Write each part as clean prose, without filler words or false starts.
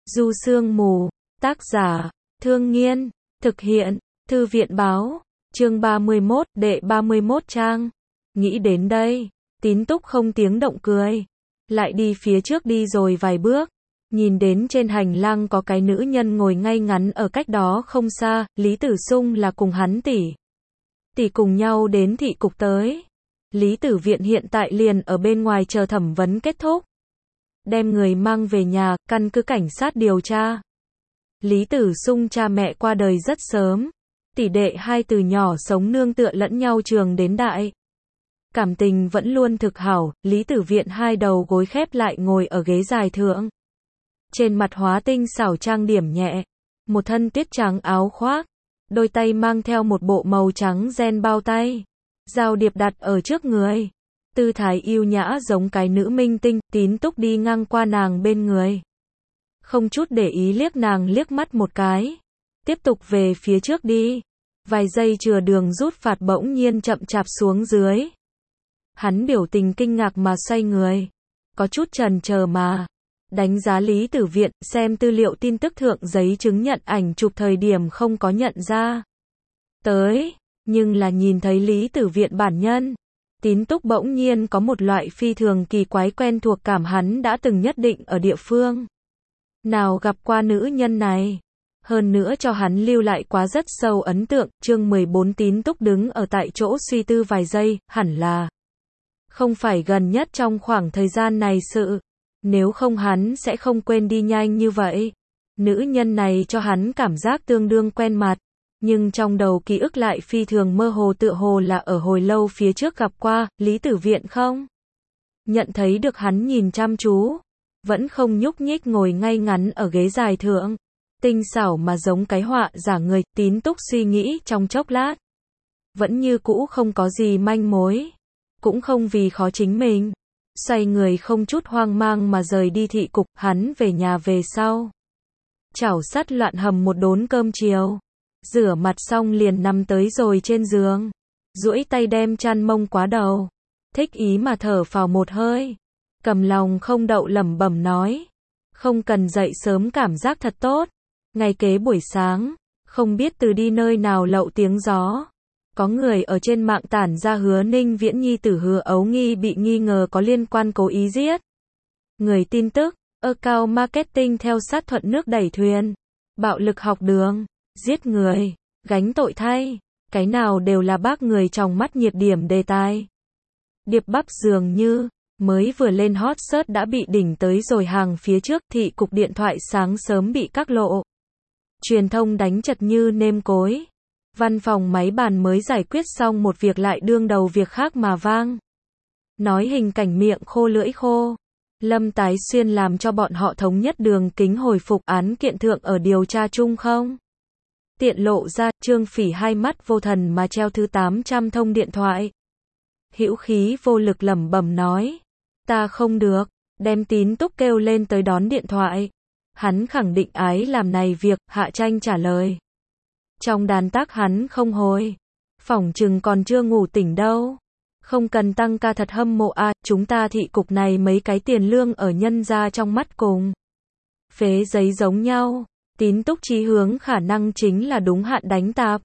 Du Sương Mù, tác giả, Thương Nghiên, thực hiện, Thư viện báo, chương 31, đệ 31 trang. Nghĩ đến đây, Tín Túc không tiếng động cười, lại đi phía trước đi rồi vài bước, nhìn đến trên hành lang có cái nữ nhân ngồi ngay ngắn ở cách đó không xa, Lý Tử Sung là cùng hắn tỷ cùng nhau đến thị cục tới. Lý Tử Viện hiện tại liền ở bên ngoài chờ thẩm vấn kết thúc. Đem người mang về nhà, căn cứ cảnh sát điều tra. Lý Tử Sung cha mẹ qua đời rất sớm. Tỷ đệ hai từ nhỏ sống nương tựa lẫn nhau trường đến đại. Cảm tình vẫn luôn thực hảo, Lý Tử Viện hai đầu gối khép lại ngồi ở ghế dài thượng. Trên mặt hóa tinh xảo trang điểm nhẹ. Một thân tuyết trắng áo khoác. Đôi tay mang theo một bộ màu trắng ren bao tay. Giao điệp đặt ở trước người. Tư thái yêu nhã giống cái nữ minh tinh, Tín Túc đi ngang qua nàng bên người. Không chút để ý liếc nàng liếc mắt một cái. Tiếp tục về phía trước đi. Vài giây chừa đường rút phạt bỗng nhiên chậm chạp xuống dưới. Hắn biểu tình kinh ngạc mà xoay người. Có chút chần chờ mà. Đánh giá Lý Tử Viện, xem tư liệu tin tức thượng giấy chứng nhận ảnh chụp thời điểm không có nhận ra. Tới, nhưng là nhìn thấy Lý Tử Viện bản nhân. Tín Túc bỗng nhiên có một loại phi thường kỳ quái quen thuộc cảm hắn đã từng nhất định ở địa phương. Nào gặp qua nữ nhân này. Hơn nữa cho hắn lưu lại quá rất sâu ấn tượng, chương 14 Tín Túc đứng ở tại chỗ suy tư vài giây, hẳn là không phải gần nhất trong khoảng thời gian này sự. Nếu không hắn sẽ không quên đi nhanh như vậy. Nữ nhân này cho hắn cảm giác tương đương quen mặt. Nhưng trong đầu ký ức lại phi thường mơ hồ tựa hồ là ở hồi lâu phía trước gặp qua, Lý Tử Viện không? Nhận thấy được hắn nhìn chăm chú. Vẫn không nhúc nhích ngồi ngay ngắn ở ghế dài thượng. Tinh xảo mà giống cái họa giả người, Tín Túc suy nghĩ trong chốc lát. Vẫn như cũ không có gì manh mối. Cũng không vì khó chính mình. Xoay người không chút hoang mang mà rời đi thị cục, hắn về nhà về sau. Chảo sắt loạn hầm một đốn cơm chiều. Rửa mặt xong liền nằm tới rồi trên giường. Duỗi tay đem chăn mông quá đầu. Thích ý mà thở phào một hơi. Cầm lòng không đậu lẩm bẩm nói. Không cần dậy sớm cảm giác thật tốt. Ngày kế buổi sáng, không biết từ đi nơi nào lậu tiếng gió. Có người ở trên mạng tản ra Hứa Ninh Viễn nhi tử Hứa Ấu Nghi bị nghi ngờ có liên quan cố ý giết. Người tin tức, account marketing theo sát thuận nước đẩy thuyền. Bạo lực học đường, giết người, gánh tội thay. Cái nào đều là bác người trong mắt nhiệt điểm đề tài. Điệp bắp dường như, mới vừa lên hot search đã bị đỉnh tới rồi hàng phía trước, thị cục điện thoại sáng sớm bị các lộ. Truyền thông đánh chật như nêm cối. Văn phòng máy bàn mới giải quyết xong một việc lại đương đầu việc khác mà vang. Nói hình cảnh miệng khô lưỡi khô. Lâm Tái Xuyên làm cho bọn họ thống nhất đường kính hồi phục án kiện thượng ở điều tra chung không? Tiện lộ ra, Trương Phỉ hai mắt vô thần mà treo thứ 800 thông điện thoại. Hữu khí vô lực lẩm bẩm nói. Ta không được, đem Tín Túc kêu lên tới đón điện thoại. Hắn khẳng định ái làm này việc, Hạ Tranh trả lời. Trong đàn tác hắn không hồi. Phỏng chừng còn chưa ngủ tỉnh đâu. Không cần tăng ca thật hâm mộ à, chúng ta thị cục này mấy cái tiền lương ở nhân ra trong mắt cùng. Phế giấy giống nhau. Tín Túc chí hướng khả năng chính là đúng hạn đánh tạp.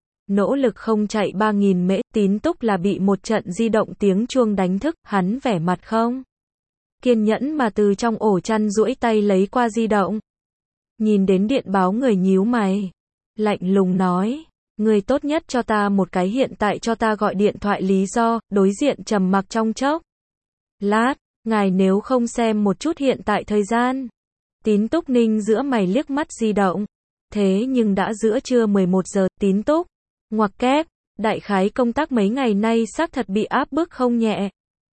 Nỗ lực không chạy 3.000 mễ, Tín Túc là bị một trận di động tiếng chuông đánh thức, hắn vẻ mặt không kiên nhẫn mà từ trong ổ chăn duỗi tay lấy qua di động. Nhìn đến điện báo người nhíu mày. Lạnh lùng nói, người tốt nhất cho ta một cái hiện tại cho ta gọi điện thoại lý do, đối diện trầm mặc trong chốc. Lát, ngài nếu không xem một chút hiện tại thời gian. Tín Túc ninh giữa mày liếc mắt di động. Thế nhưng đã giữa trưa 11 giờ, Tín Túc. Ngoặc kép, đại khái công tác mấy ngày nay xác thật bị áp bức không nhẹ.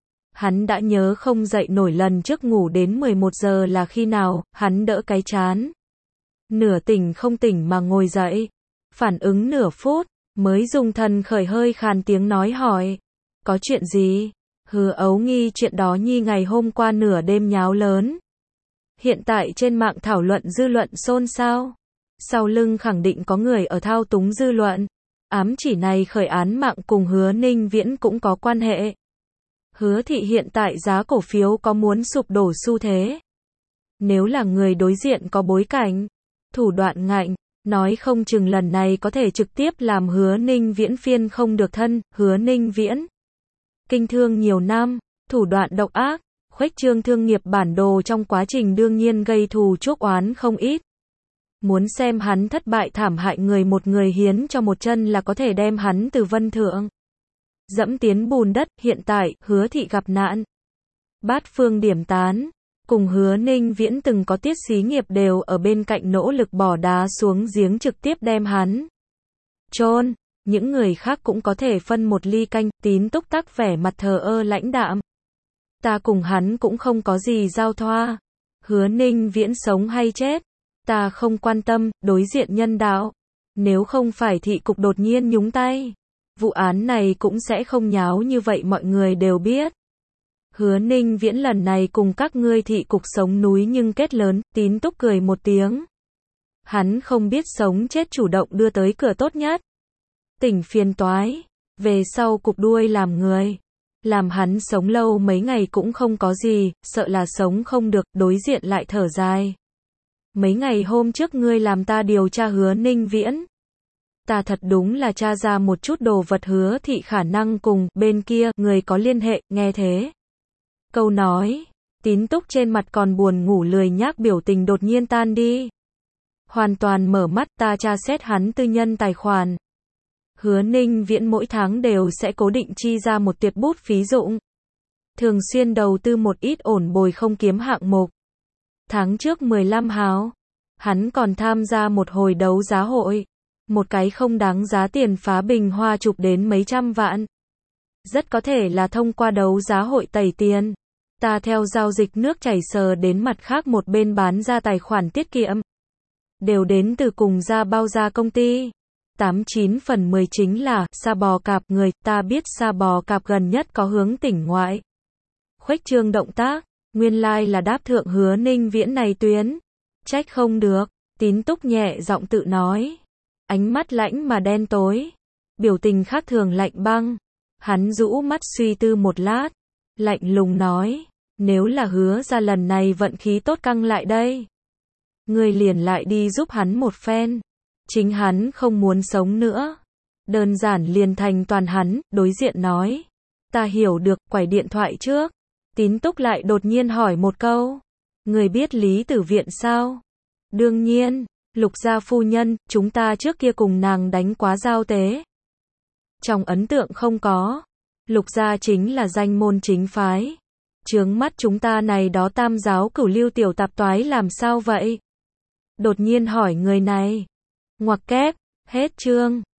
Hắn đã nhớ không dậy nổi lần trước ngủ đến 11 giờ là khi nào, hắn đỡ cái chán. Nửa tỉnh không tỉnh mà ngồi dậy. Phản ứng nửa phút, mới dùng thần khởi hơi khàn tiếng nói hỏi. Có chuyện gì? Hứa Ấu Nghi chuyện đó nhi ngày hôm qua nửa đêm nháo lớn. Hiện tại trên mạng thảo luận dư luận xôn xao. Sau lưng khẳng định có người ở thao túng dư luận. Ám chỉ này khởi án mạng cùng Hứa Ninh Viễn cũng có quan hệ. Hứa thị hiện tại giá cổ phiếu có muốn sụp đổ xu thế. Nếu là người đối diện có bối cảnh, thủ đoạn ngạnh, nói không chừng lần này có thể trực tiếp làm Hứa Ninh Viễn phiên không được thân. Hứa Ninh Viễn kinh thương nhiều năm, thủ đoạn độc ác, khuếch trương thương nghiệp bản đồ trong quá trình đương nhiên gây thù chuốc oán không ít. Muốn xem hắn thất bại thảm hại người một người hiến cho một chân là có thể đem hắn từ vân thượng dẫm tiến bùn đất. Hiện tại, Hứa thị gặp nạn. Bát phương điểm tán, cùng Hứa Ninh Viễn từng có tiết xí nghiệp đều ở bên cạnh nỗ lực bỏ đá xuống giếng trực tiếp đem hắn chôn. Những người khác cũng có thể phân một ly canh. Tín Túc tắc vẻ mặt thờ ơ lãnh đạm. Ta cùng hắn cũng không có gì giao thoa. Hứa Ninh Viễn sống hay chết, ta không quan tâm. Đối diện nhân đạo, nếu không phải thị cục đột nhiên nhúng tay, vụ án này cũng sẽ không nháo như vậy. Mọi người đều biết, Hứa Ninh Viễn lần này cùng các ngươi thị cục sống núi nhưng kết lớn. Tín Túc cười một tiếng. Hắn không biết sống chết chủ động đưa tới cửa tốt nhất. Tỉnh phiền toái, về sau cục đuôi làm người. Làm hắn sống lâu mấy ngày cũng không có gì, sợ là sống không được. Đối diện lại thở dài. Mấy ngày hôm trước ngươi làm ta điều tra Hứa Ninh Viễn. Ta thật đúng là tra ra một chút đồ vật. Hứa thị khả năng cùng bên kia người có liên hệ. Nghe thế câu nói, Tín Túc trên mặt còn buồn ngủ lười nhác biểu tình đột nhiên tan đi. Hoàn toàn mở mắt. Ta tra xét hắn tư nhân tài khoản. Hứa Ninh Viễn mỗi tháng đều sẽ cố định chi ra một tuyệt bút phí dụng. Thường xuyên đầu tư một ít ổn bồi không kiếm hạng mục. Tháng trước 15 hào, hắn còn tham gia một hồi đấu giá hội. Một cái không đáng giá tiền phá bình hoa chụp đến mấy trăm vạn. Rất có thể là thông qua đấu giá hội tẩy tiền. Ta theo giao dịch nước chảy sờ đến mặt khác một bên bán ra tài khoản tiết kiệm. Đều đến từ cùng ra bao gia công ty. 89 phần 10 chính là Sa Bò Cạp. Người ta biết Sa Bò Cạp gần nhất có hướng tỉnh ngoại khuếch trương động tác, nguyên lai là đáp thượng Hứa Ninh Viễn này tuyến. Trách không được, Tín Túc nhẹ giọng tự nói. Ánh mắt lãnh mà đen tối, biểu tình khác thường lạnh băng. Hắn rũ mắt suy tư một lát, lạnh lùng nói, nếu là Hứa ra lần này vận khí tốt căng lại đây, người liền lại đi giúp hắn một phen. Chính hắn không muốn sống nữa, đơn giản liền thành toàn hắn. Đối diện nói, ta hiểu được. Quải điện thoại trước, Tín Túc lại đột nhiên hỏi một câu, người biết Lý Tử Viện sao? Đương nhiên, Lục gia phu nhân, chúng ta trước kia cùng nàng đánh quá giao tế. Trong ấn tượng không có, Lục gia chính là danh môn chính phái. Chướng mắt chúng ta này đó tam giáo cửu lưu tiểu tạp toái làm sao vậy? Đột nhiên hỏi người này. Ngoặc kép, hết chương.